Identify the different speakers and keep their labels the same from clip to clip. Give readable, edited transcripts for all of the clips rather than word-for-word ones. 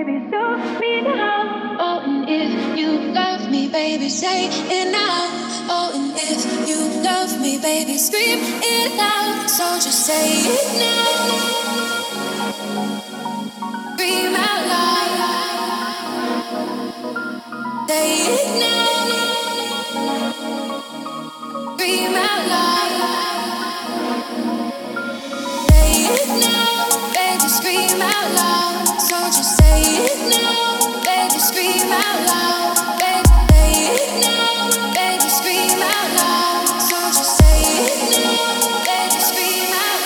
Speaker 1: baby, show me now. Oh, and if you love me, baby, say it now. Oh, and if you love me, baby, scream it out. So just say it now. Scream out loud. Say it now. Scream out loud. Say it now, baby, scream out loud. So just say it now, baby, scream out loud. Baby, say it now, baby, scream out loud. So just say it now, baby, scream out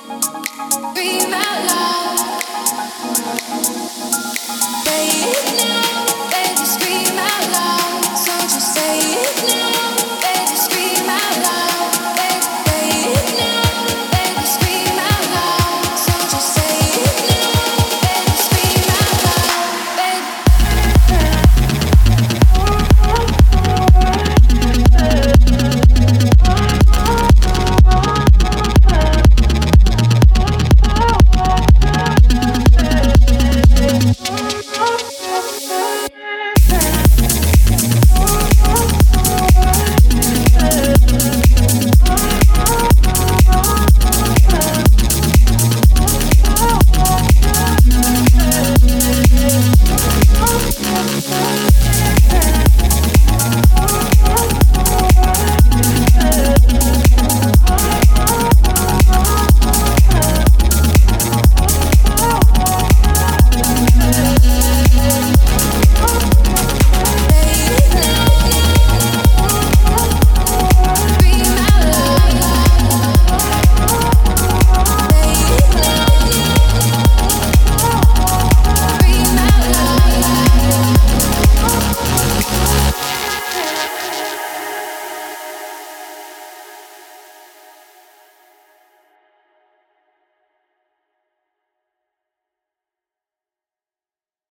Speaker 1: loud. Say it now.